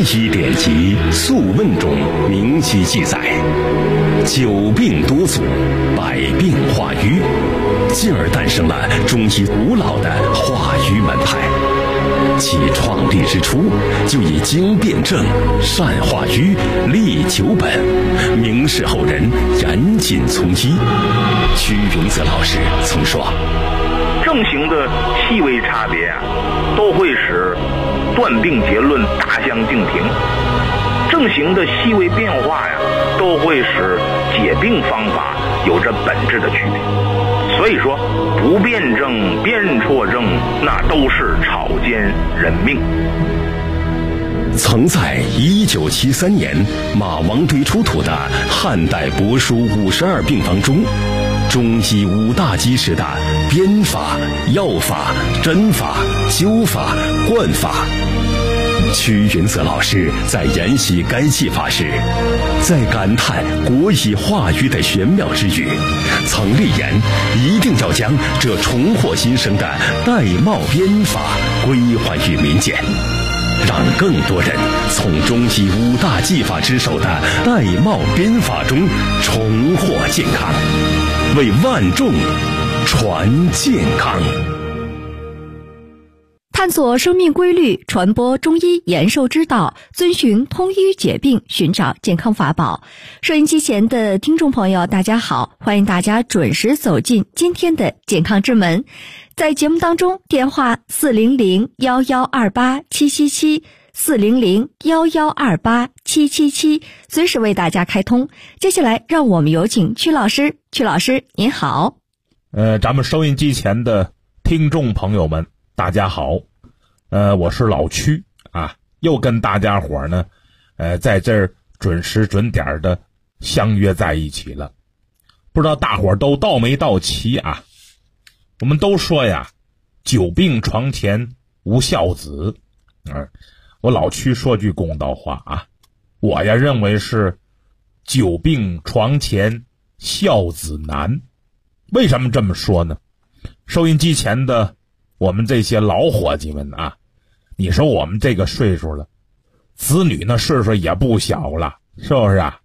医典籍《素问》中明晰记载，久病多阻，百病化瘀，进而诞生了中医古老的化瘀门派。其创立之初，就以经辨证、善化瘀、利求本，明示后人严谨从医。屈云泽老师曾说， 症型的细微差别都会使断病结论大相径庭，症型的细微变化都会使解病方法有着本质的区别。所以说，不辨证、辨错症，那都是草菅人命。 曾在1973年马王堆出土的汉代帛书52病方中，中医5大基石的编法、药法、针法、灸法、灌法。屈云泽老师在研习该技法时，在感叹国医化瘀的玄妙之余，曾立言一定要将这重获新生的玳瑁编法归还于民间，让更多人从中医5大技法之首的玳瑁编法中重获健康，为万众传健康。 探索生命规律，传播中医延寿之道，遵循通医解病，寻找健康法宝。收音机前的听众朋友，大家好，欢迎大家准时走进今天的健康之门。在节目当中，电话400-1128-777 400-1128-777，随时为大家开通。接下来让我们有请曲老师。曲老师您好。 咱们收音机前的听众朋友们大家好，我是老曲啊，又跟大家伙呢在这儿准时准点的相约在一起了。不知道大伙都到没到齐啊？我们都说呀，久病床前无孝子。我老曲说句公道话啊，我呀认为是久病床前孝子难。为什么这么说呢？收音机前的我们这些老伙计们啊，你说我们这个岁数了，子女那岁数也不小了，是不是啊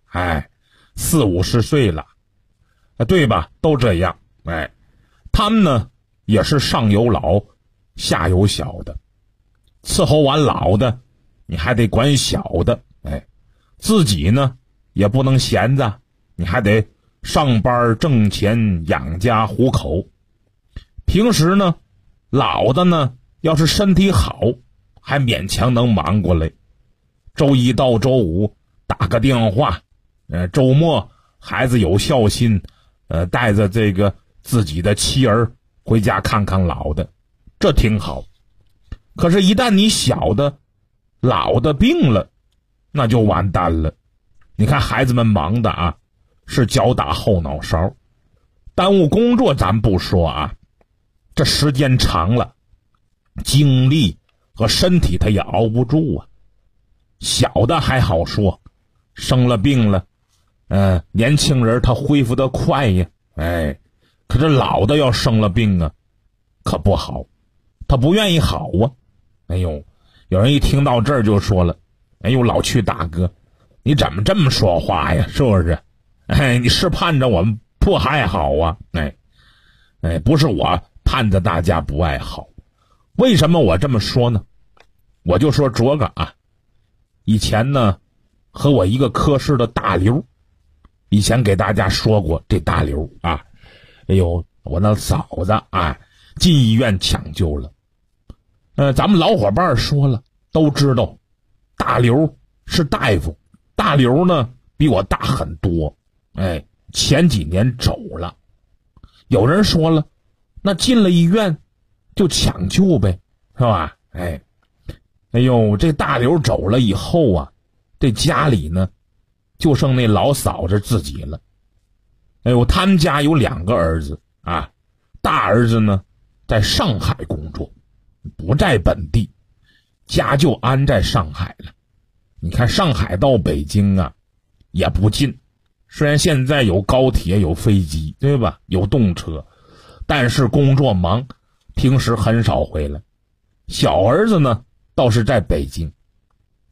？40-50岁了，对吧？都这样。他们呢也是上有老下有小的，伺候完老的你还得管小的，自己呢也不能闲着，你还得上班挣钱养家糊口。平时呢老的呢要是身体好还勉强能忙过来，周一到周五打个电话，周末孩子有孝心，带着这个自己的妻儿回家看看老的，这挺好。可是一旦你小的老的病了，那就完蛋了。你看孩子们忙的啊，是脚打后脑勺，耽误工作咱不说啊，这时间长了，精力和身体他也熬不住啊。小的还好说，生了病了，年轻人他恢复得快呀，可是老的要生了病啊，可不好，他不愿意好啊。有人一听到这儿就说了，老曲大哥，你怎么这么说话呀？是不是？你是盼着我们不爱好啊？不是我盼着大家不爱好。为什么我这么说呢？我就说昨个啊，以前呢和我一个科室的大刘，以前给大家说过这大刘啊，我那嫂子啊进医院抢救了。咱们老伙伴说了，都知道大刘是大夫，大刘呢比我大很多，前几年走了。有人说了，那进了医院就抢救呗，是吧？这大刘走了以后啊，这家里呢就剩那老嫂子自己了。他们家有2个儿子啊，大儿子呢在上海工作，不在本地，家就安在上海了。你看上海到北京啊也不近，虽然现在有高铁有飞机，对吧？有动车，但是工作忙，平时很少回来。小儿子呢倒是在北京，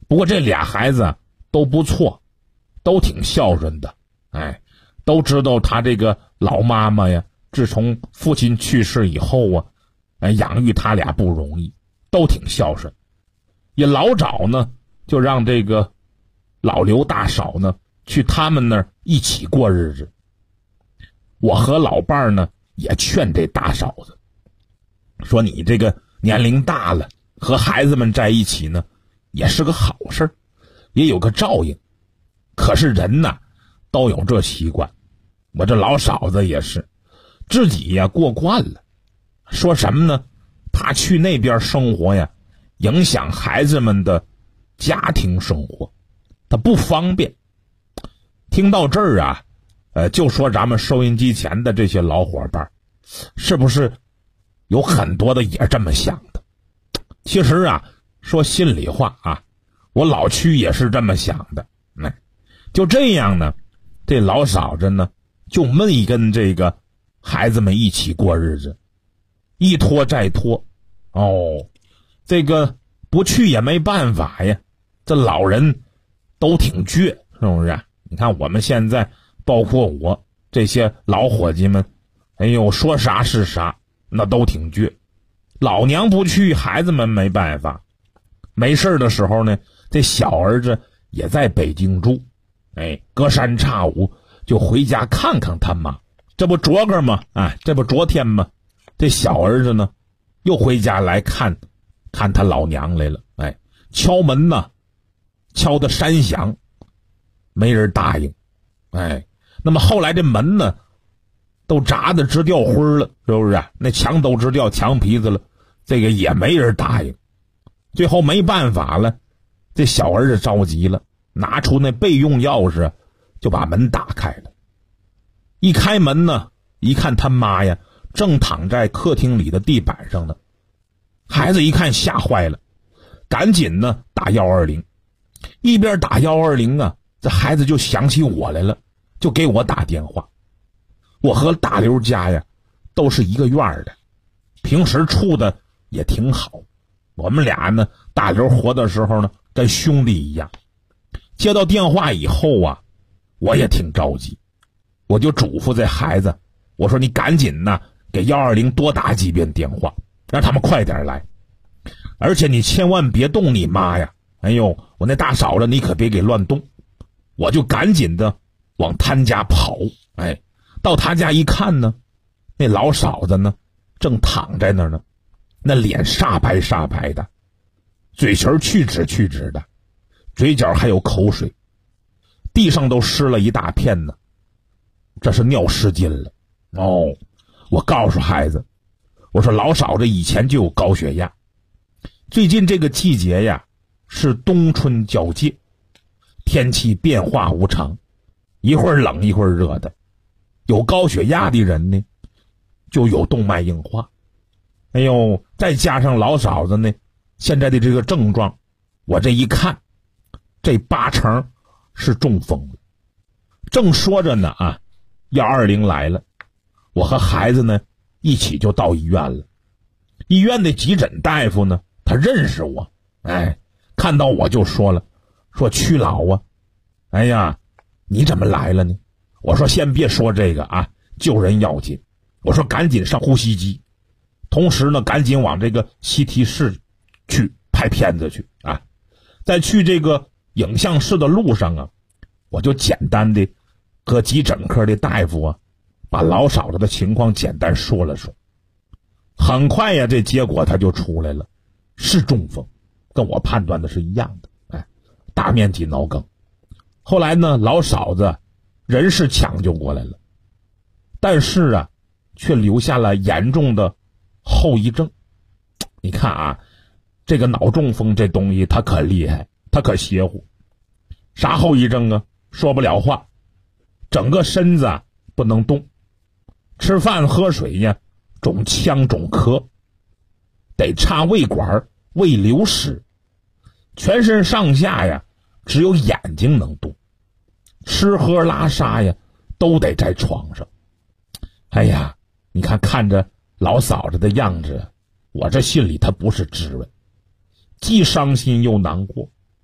不过这俩孩子都不错，都挺孝顺的，都知道他这个老妈妈呀，自从父亲去世以后啊，养育他俩不容易，都挺孝顺。也老早呢，就让这个老刘大嫂呢去他们那儿一起过日子。我和老伴儿呢也劝这大嫂子，说你这个年龄大了，和孩子们在一起呢，也是个好事，也有个照应。可是人呐，都有这习惯。我这老嫂子也是，自己呀过惯了。说什么呢？怕去那边生活呀，影响孩子们的家庭生活，他不方便。听到这儿啊，就说咱们收音机前的这些老伙伴，是不是有很多的也这么想的？其实啊，说心里话啊，我老屈也是这么想的。就这样呢，这老嫂子呢就没跟这个孩子们一起过日子，一拖再拖。这个不去也没办法呀，这老人都挺倔，是不是？你看我们现在包括我这些老伙计们，说啥是啥，那都挺倔。老娘不去，孩子们没办法。没事的时候呢，这小儿子也在北京住，隔三差五就回家看看他妈。这不昨个吗？这不昨天吗？这小儿子呢又回家来看他老娘来了。敲门呢，敲得山响，没人答应。那么后来这门呢都砸得直掉灰了，是不是？那墙都直掉墙皮子了，这个也没人答应。最后没办法了，这小儿子着急了，拿出那备用钥匙就把门打开了。一开门呢，一看他妈呀正躺在客厅里的地板上呢。孩子一看吓坏了，赶紧呢打120。一边打120啊，这孩子就想起我来了，就给我打电话。我和大刘家呀都是一个院的，平时处的也挺好。我们俩呢，大刘活的时候呢跟兄弟一样。接到电话以后啊，我也挺着急，我就嘱咐这孩子，我说你赶紧呢给120多打几遍电话，让他们快点来。而且你千万别动你妈呀，我那大嫂子你可别给乱动。我就赶紧的往他家跑。到他家一看呢，那老嫂子呢正躺在那儿呢，那脸煞白煞白的，嘴唇去脂去脂的，嘴角还有口水，地上都湿了一大片呢，这是尿失禁了。我告诉孩子，我说老嫂子以前就有高血压，最近这个季节呀是冬春交界，天气变化无常，一会儿冷一会儿热的，有高血压的人呢就有动脉硬化。再加上老嫂子呢现在的这个症状，我这一看，这80%是中风了。正说着呢120来了，我和孩子呢一起就到医院了。医院的急诊大夫呢他认识我，看到我就说了，说曲老啊，你怎么来了呢？我说先别说这个救人要紧，我说赶紧上呼吸机，同时呢赶紧往这个CT室去拍片子去在去这个影像室的路上我就简单的和急诊科的大夫把老嫂子的情况简单说了说。很快呀这结果他就出来了，是中风，跟我判断的是一样的，大面积脑梗。后来呢老嫂子人是抢救过来了，但是却留下了严重的后遗症。你看这个脑中风这东西它可厉害，它可邪乎。啥后遗症说不了话，整个身子不能动，吃饭喝水呀肿呛肿咳，得插胃管胃流失，全身上下呀只有眼睛能动，吃喝拉撒呀都得在床上。你看着老嫂子的样子，我这心里他不是滋味，既伤心又难过。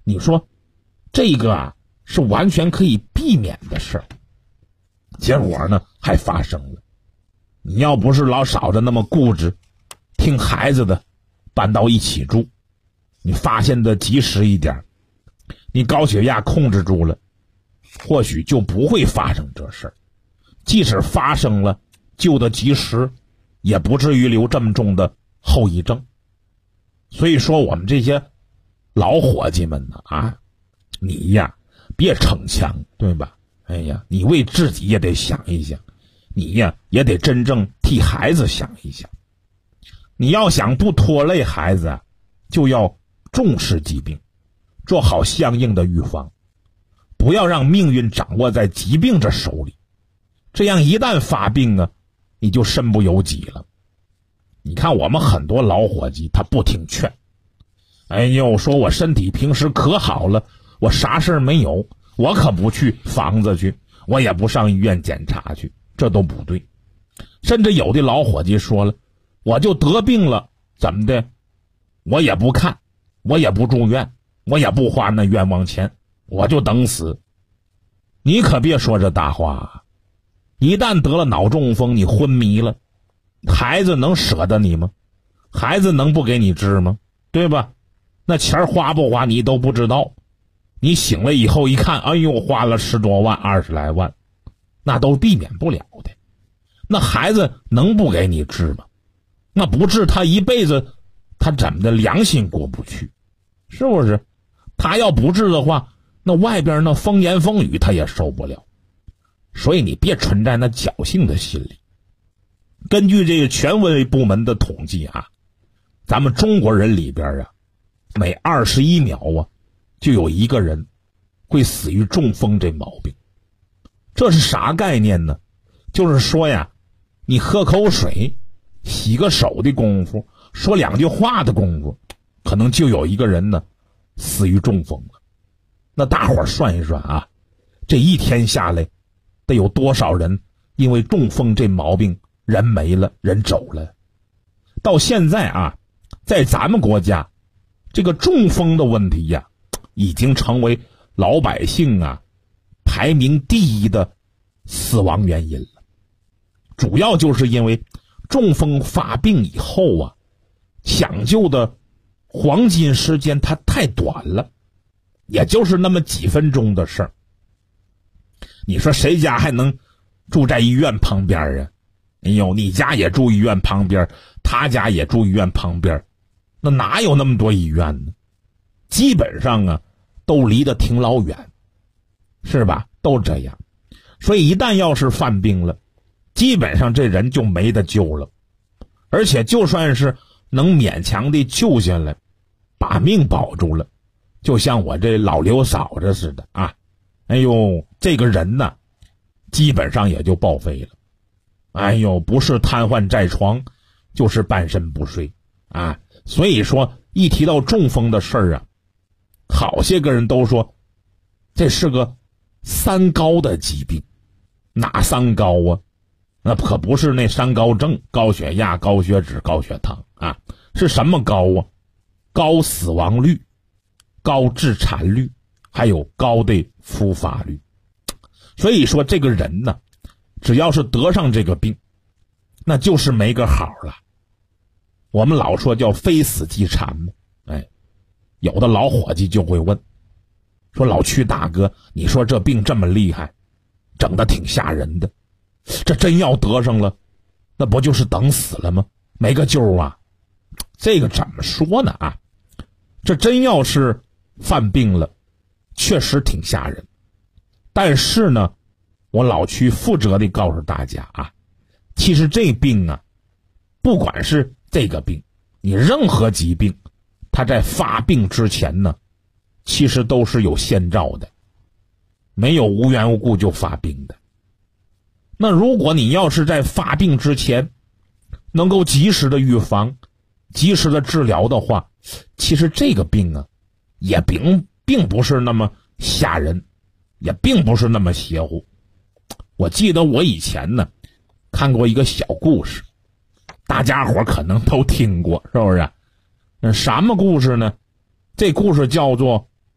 你说这个啊是完全可以避免的事儿，结果呢还发生了。你要不是老嫂子那么固执，听孩子的，搬到一起住，你发现的及时一点，你高血压控制住了，或许就不会发生这事儿。即使发生了，救得及时，也不至于留这么重的后遗症。所以说我们这些老伙计们呢啊，你呀别逞强，对吧？哎呀，你为自己也得想一想，你呀也得真正替孩子想一想。你要想不拖累孩子啊，就要重视疾病，做好相应的预防，不要让命运掌握在疾病这手里。这样一旦发病啊，你就身不由己了。你看我们很多老伙计他不听劝，哎呦，说我身体平时可好了，我啥事儿没有，我可不去房子去，我也不上医院检查去，这都不对。甚至有的老伙计说了，我就得病了，怎么的，我也不看，我也不住院，我也不花那冤枉钱，我就等死。你可别说这大话啊，一旦得了脑中风，你昏迷了，孩子能舍得你吗？孩子能不给你治吗？对吧？那钱花不花你都不知道，你醒了以后一看，哎呦，花了10多万20来万，那都避免不了的。那孩子能不给你治吗？那不治他一辈子他怎么的良心过不去，是不是？他要不治的话，那外边那风言风语他也受不了。所以你别存在那侥幸的心理。根据这个权威部门的统计啊，咱们中国人里边啊，每21秒啊就有1个人会死于中风这毛病。这是啥概念呢？就是说呀，你喝口水，洗个手的功夫，说2句话的功夫，可能就有1个人呢死于中风了。那大伙儿算一算啊，这一天下来得有多少人因为中风这毛病人没了，人走了。到现在啊，在咱们国家这个中风的问题呀，已经成为老百姓啊排名第1的死亡原因了。主要就是因为中风发病以后啊，抢救的黄金时间它太短了，也就是那么几分钟的事儿。你说谁家还能住在医院旁边啊？哎呦，你家也住医院旁边，他家也住医院旁边，那哪有那么多医院呢？基本上啊都离得挺老远，是吧？都这样。所以一旦要是犯病了，基本上这人就没得救了。而且就算是能勉强的救下来，把命保住了，就像我这老刘嫂子似的啊，哎呦，这个人呢基本上也就报废了。哎呦，不是瘫痪在床，就是半身不遂啊。所以说一提到中风的事儿啊，好些个人都说这是个3高的疾病。哪3高啊？那可不是那3高症，高血压、高血脂、高血糖啊，是什么高啊？高死亡率、高致残率，还有高的复发率。所以说这个人呢，只要是得上这个病，那就是没个好了。我们老说叫非死即残嘛。哎，有的老伙计就会问，说老曲大哥，你说这病这么厉害，整得挺吓人的，这真要得上了，那不就是等死了吗？没个救啊。这个怎么说呢啊？这真要是犯病了，确实挺吓人。但是呢，我老曲负责的告诉大家啊，其实这病啊，不管是这个病，你任何疾病，它在发病之前呢，其实都是有先兆的，没有无缘无故就发病的。那如果你要是在发病之前能够及时的预防，及时的治疗的话，其实这个病啊也并不是那么吓人，也并不是那么邪乎。我记得我以前呢看过一个小故事，大家伙可能都听过，是不是？什么故事呢？这故事叫做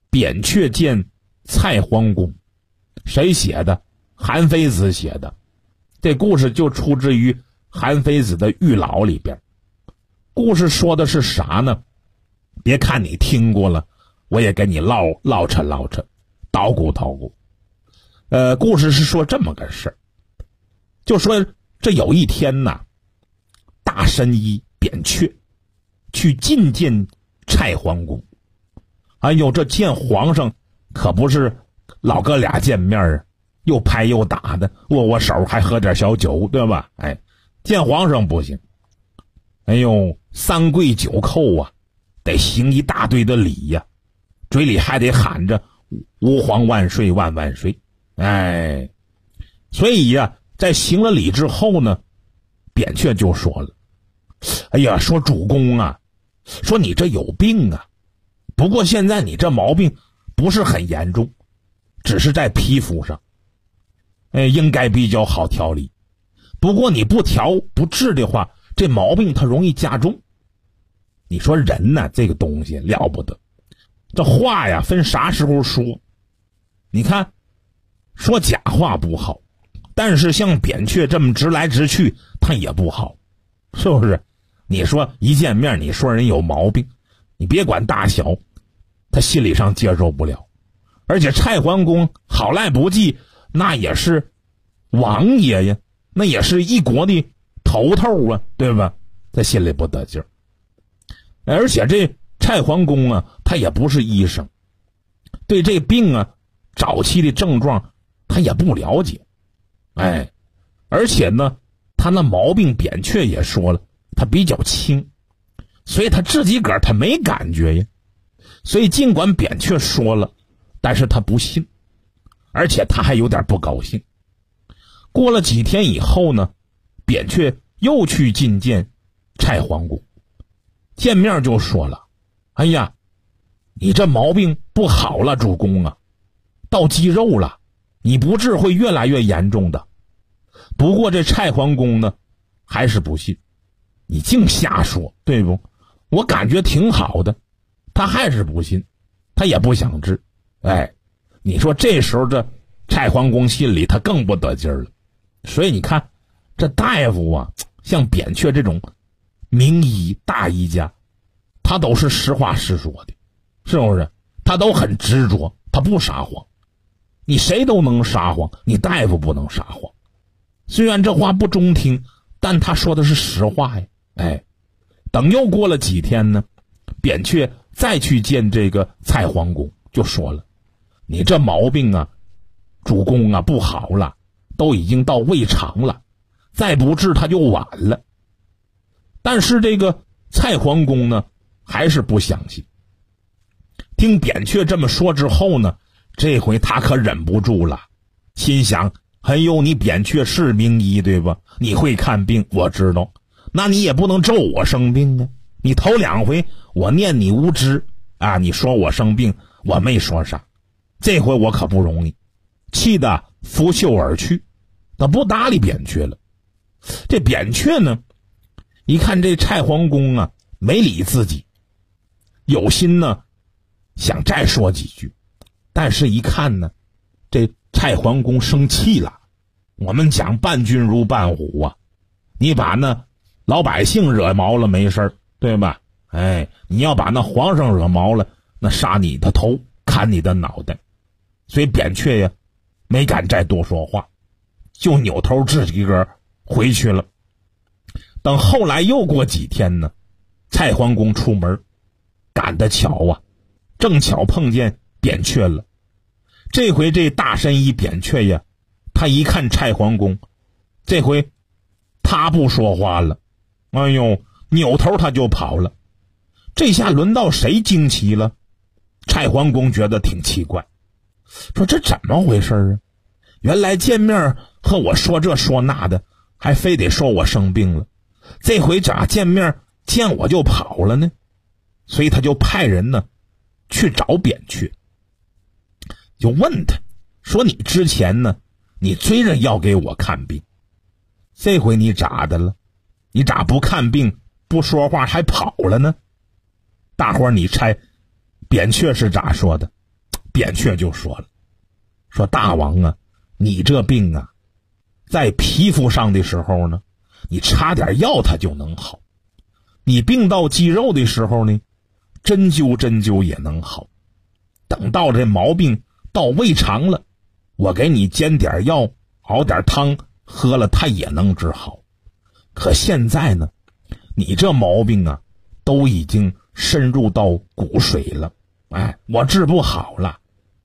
扁鹊见蔡桓公，谁写的？韩非子写的。这故事就出自于韩非子的《玉老》里边。故事说的是啥呢？别看你听过了，我也给你唠扯捣鼓。故事是说这么个事儿，就说这有一天呐，大申医扁鹊去觐见蔡桓公。哎呦，这见皇上可不是老哥俩见面啊，又拍又打的，握手还喝点小酒，对吧？哎，见皇上不行，哎呦，三跪九叩啊，得行一大堆的礼呀，嘴里还得喊着吾皇万岁万万岁。哎，所以呀，在行了礼之后呢，扁鹊就说了，哎呀，说主公啊，说你这有病啊，不过现在你这毛病不是很严重，只是在皮肤上，应该比较好调理。不过你不调不治的话，这毛病它容易加重。你说人呢，这个东西了不得，这话呀分啥时候说。你看说假话不好，但是像扁鹊这么直来直去他也不好，是不是？你说一见面你说人有毛病，你别管大小，他心理上接受不了。而且蔡桓公好赖不济，那也是王爷呀，那也是一国的头头啊，对吧？他心里不得劲儿。而且这蔡桓公啊，他也不是医生，对这病啊早期的症状他也不了解。哎，而且呢他那毛病扁鹊也说了，他比较轻，所以他自己个儿他没感觉呀。所以尽管扁鹊说了，但是他不信，而且他还有点不高兴。过了几天以后呢，扁鹊又去觐见蔡桓公，见面就说了，哎呀，你这毛病不好了，主公啊，到肌肉了，你不治会越来越严重的。不过这蔡桓公呢还是不信，你净瞎说，对不？我感觉挺好的，他还是不信，他也不想治。哎，你说这时候这蔡桓公心里他更不得劲儿了。所以你看这大夫啊，像扁鹊这种名医大医家，他都是实话实说的，是不是？他都很执着，他不撒谎。你谁都能撒谎，你大夫不能撒谎。虽然这话不中听，但他说的是实话呀。哎，等又过了几天呢，扁鹊再去见这个蔡桓公，就说了，你这毛病啊，主公啊不好了，都已经到胃肠了，再不治他就晚了。但是这个蔡桓公呢还是不相信。听扁鹊这么说之后呢，这回他可忍不住了，心想，哎呦，你扁鹊是名医对吧？你会看病我知道，那你也不能咒我生病啊。你头两回我念你无知啊，你说我生病，我没说啥，这回我可不容易，气得拂袖而去，他不搭理扁鹊了。这扁鹊呢一看这蔡桓公啊没理自己，有心呢想再说几句，但是一看呢这蔡桓公生气了。我们讲伴君如伴虎啊，你把那老百姓惹毛了没事，对吧？哎，你要把那皇上惹毛了，那杀你的头，砍你的脑袋。所以扁鹊呀没敢再多说话，就扭头自己个儿回去了。等后来又过几天呢，蔡桓公出门，赶得巧啊，正巧碰见扁鹊了。这回这大申医扁鹊呀，他一看蔡桓公，这回他不说话了，哎呦，扭头他就跑了。这下轮到谁惊奇了？蔡桓公觉得挺奇怪，说这怎么回事啊？原来见面和我说这说那的，还非得说我生病了，这回咋见面见我就跑了呢？所以他就派人呢去找扁鹊，就问他说，你之前呢你追着要给我看病，这回你咋的了？你咋不看病不说话还跑了呢？大伙儿你猜扁鹊是咋说的？ 扁鹊就说了，说大王啊，你这病啊，在皮肤上的时候呢，你擦点药它就能好；你病到肌肉的时候呢，针灸也能好。等到这毛病到胃肠了，我给你煎点药，熬点汤喝了，它也能治好。可现在呢，你这毛病啊，都已经深入到骨髓了，我治不好了。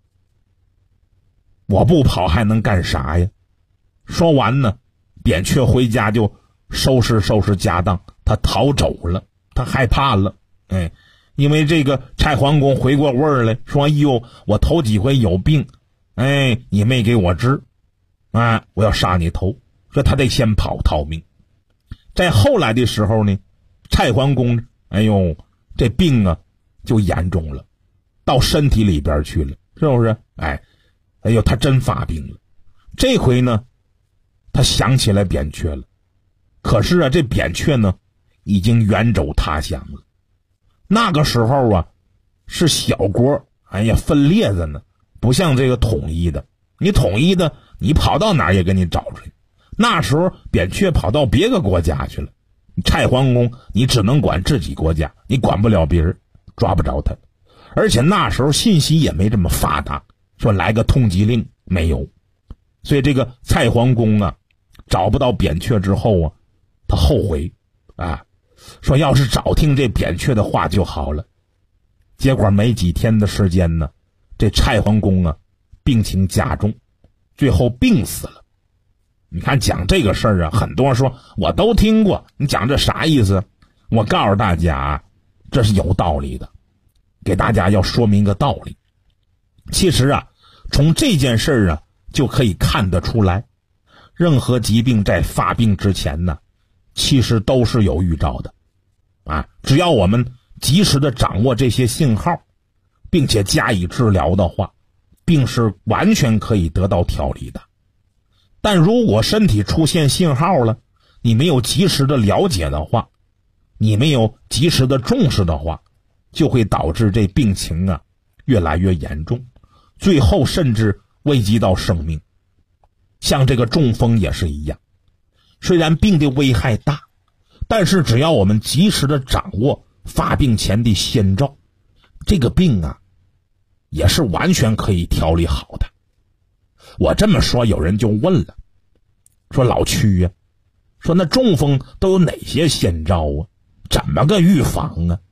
我不跑还能干啥呀？说完呢，扁鹊回家就收拾家当，他逃走了，他害怕了，因为这个蔡桓公回过味儿来，说：“哎呦，我头几回有病，你没给我治，我要杀你头。”说他得先跑逃命。在后来的时候呢，蔡桓公，这病啊就严重了，到身体里边去了，是不是？他真发病了。这回呢，他想起来扁鹊了，可是啊，这扁鹊呢，已经远走他乡了。那个时候啊，是小国，分裂着呢，不像这个统一的。你统一的，你跑到哪儿也给你找出来。那时候扁鹊跑到别个国家去了，蔡桓公你只能管自己国家，你管不了别人，抓不着他。而且那时候信息也没这么发达，说来个通缉令没有。所以这个蔡桓公啊，找不到扁鹊之后啊，他后悔说要是早听这扁鹊的话就好了。结果没几天的时间呢，这蔡桓公啊病情加重，最后病死了。你看讲这个事儿啊，很多人说我都听过，你讲这啥意思？我告诉大家，这是有道理的，给大家要说明一个道理。其实啊，从这件事儿啊就可以看得出来，任何疾病在发病之前呢，其实都是有预兆的只要我们及时的掌握这些信号，并且加以治疗的话，病是完全可以得到调理的。但如果身体出现信号了，你没有及时的了解的话，你没有及时的重视的话，就会导致这病情啊越来越严重，最后甚至危及到生命。像这个中风也是一样，虽然病的危害大，但是只要我们及时的掌握发病前的先兆，这个病啊也是完全可以调理好的。我这么说，有人就问了，说老屈呀，说那中风都有哪些先兆啊？怎么个预防啊？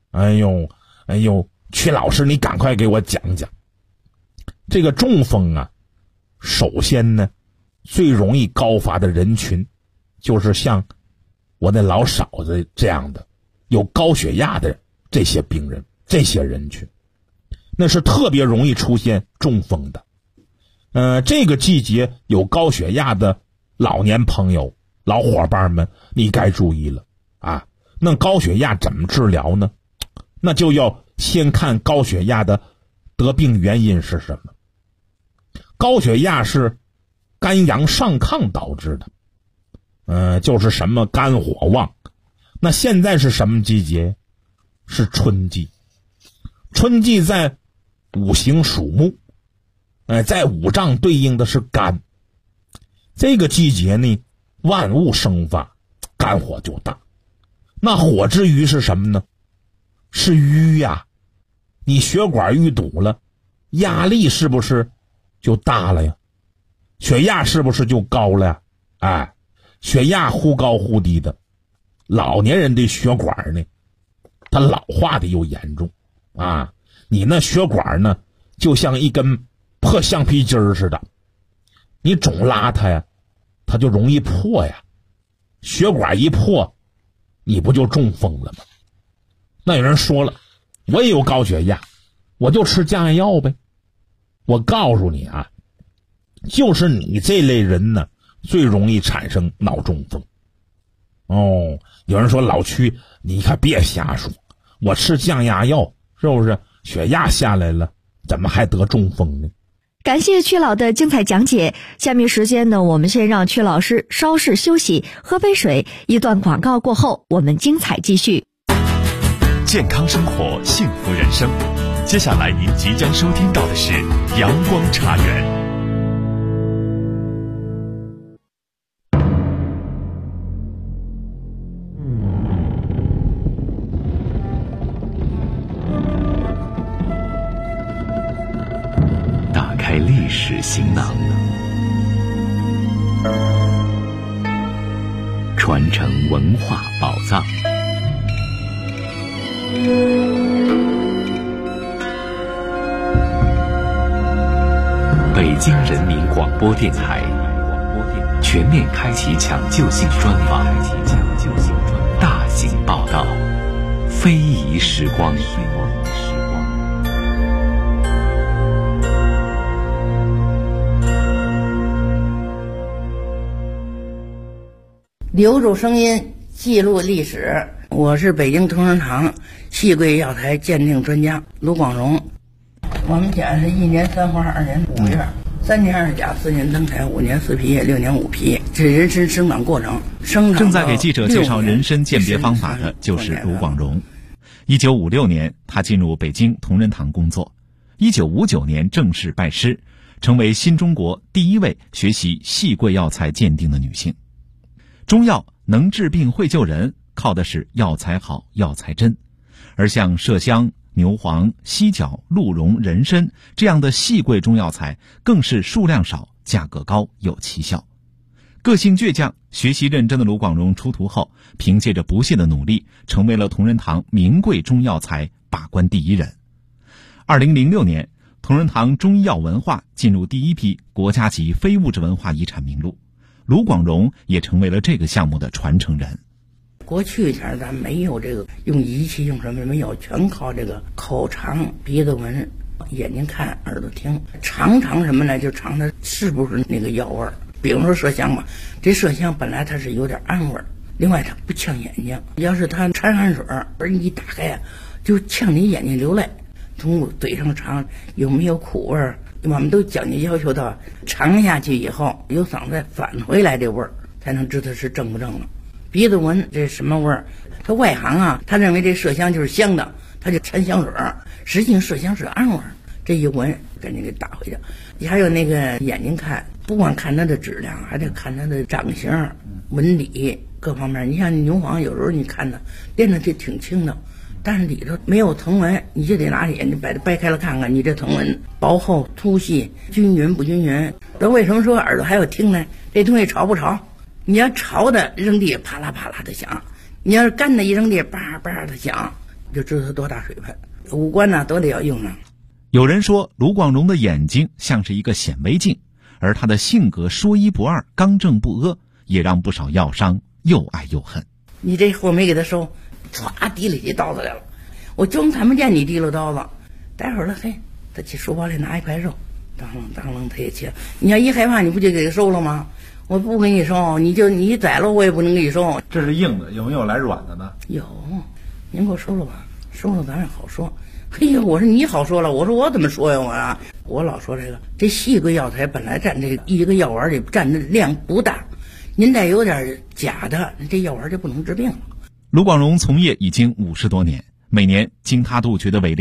屈老师，你赶快给我讲讲。这个中风啊，首先呢，最容易高发的人群，就是像我那老嫂子这样的有高血压的这些病人，这些人群，那是特别容易出现中风的。这个季节有高血压的老年朋友、老伙伴们，你该注意了那高血压怎么治疗呢？那就要先看高血压的得病原因是什么。高血压是肝阳上亢导致的，就是什么肝火旺。那现在是什么季节？是春季。春季在五行属木，在五脏对应的是肝。这个季节呢，万物生发，肝火就大。那火之余是什么呢？是瘀呀。你血管淤堵了，压力是不是就大了呀？血压是不是就高了呀？血压忽高忽低的，老年人的血管呢，它老化的又严重你那血管呢，就像一根破橡皮筋似的，你总拉它呀，它就容易破呀。血管一破，你不就中风了吗？那有人说了，我也有高血压，我就吃降压药呗。我告诉你就是你这类人呢，最容易产生脑中风。有人说老屈，你可别瞎说，我吃降压药是不是血压下来了，怎么还得中风呢？ 感谢屈老的精彩讲解。下面时间呢，我们先让屈老师稍事休息，喝杯水。一段广告过后，我们精彩继续。 健康生活，幸福人生。 接下来您即将收听到的是阳光茶园。打开历史行囊，传承文化宝藏。北京人民广播电台全面开启抢救性专访，大型报道，非遗时光。 留住声音，记录历史。我是北京同仁堂细桂药材鉴定专家卢广荣。我们家是1年3花2年5月，3年2甲4年登台5年4皮叶6年5皮，这是人参生长过程。 正在给记者介绍人参鉴别方法的就是卢广荣。1956年，他进入北京同仁堂工作。1959年正式拜师，成为新中国第一位学习细桂药材鉴定的女性。中药能治病会救人，靠的是药材好、药材真。而像麝香、牛黄、犀角、鹿茸、人参这样的细桂中药材，更是数量少、价格高、有奇效。个性倔强、学习认真的卢广荣出徒后，凭借着不懈的努力，成为了同仁堂名贵中药材把关第一人。2006年，同仁堂中医药文化进入第一批国家级非物质文化遗产名录，卢广荣也成为了这个项目的传承人。 过去前咱没有这个用仪器用什么没有，全靠这个口尝、鼻子闻、眼睛看、耳朵听，尝什么呢？就尝它是不是那个药味儿。比如说麝香吧，这麝香本来它是有点暗味儿，另外它不呛眼睛，要是它掺汗水而你一打开就呛你眼睛流泪。从嘴上尝有没有苦味儿，我们都讲究要求到尝下去以后有嗓子返回来这味儿，才能知道是正不正了。鼻子闻这什么味儿？他外行啊，他认为这麝香就是香的，他就掺香水儿，实际上麝香是暗味儿。这一闻赶紧给打回去。还有那个眼睛看，不光看它的质量，还得看它的长形、纹理各方面。你像牛黄，有时候你看它练的就挺轻的，但是里头没有藤纹，你就得拿眼睛把它掰开了看看，你这藤纹薄厚、粗细、均匀不均匀。那为什么说耳朵还要听呢？这东西潮不潮？你要潮的扔地啪啦啪啦的响，你要是干的一扔地叭叭的响，就知道它多大水分。五官呢都得要用上。 有人说卢广荣的眼睛像是一个显微镜，而他的性格说一不二、刚正不阿，也让不少药商又爱又恨。 你这货没给他收，唰提里起刀子来了，我就看不见你提溜刀子。待会儿了，嘿，他去书包里拿一块肉，当啷他也切。你要一害怕，你不就给他收了吗？我不给你收，你宰了我也不能给你收。 这是硬的，有没有来软的呢？ 有，您给我收了吧，收了咱也好说。嘿呀，我说你好说了，我说我怎么说呀？我老说这细桂药材本来占这一个药丸里占的量不大，您再有点假的，这药丸就不能治病了。 卢广荣从业已经50多年，每年经他杜绝的伪劣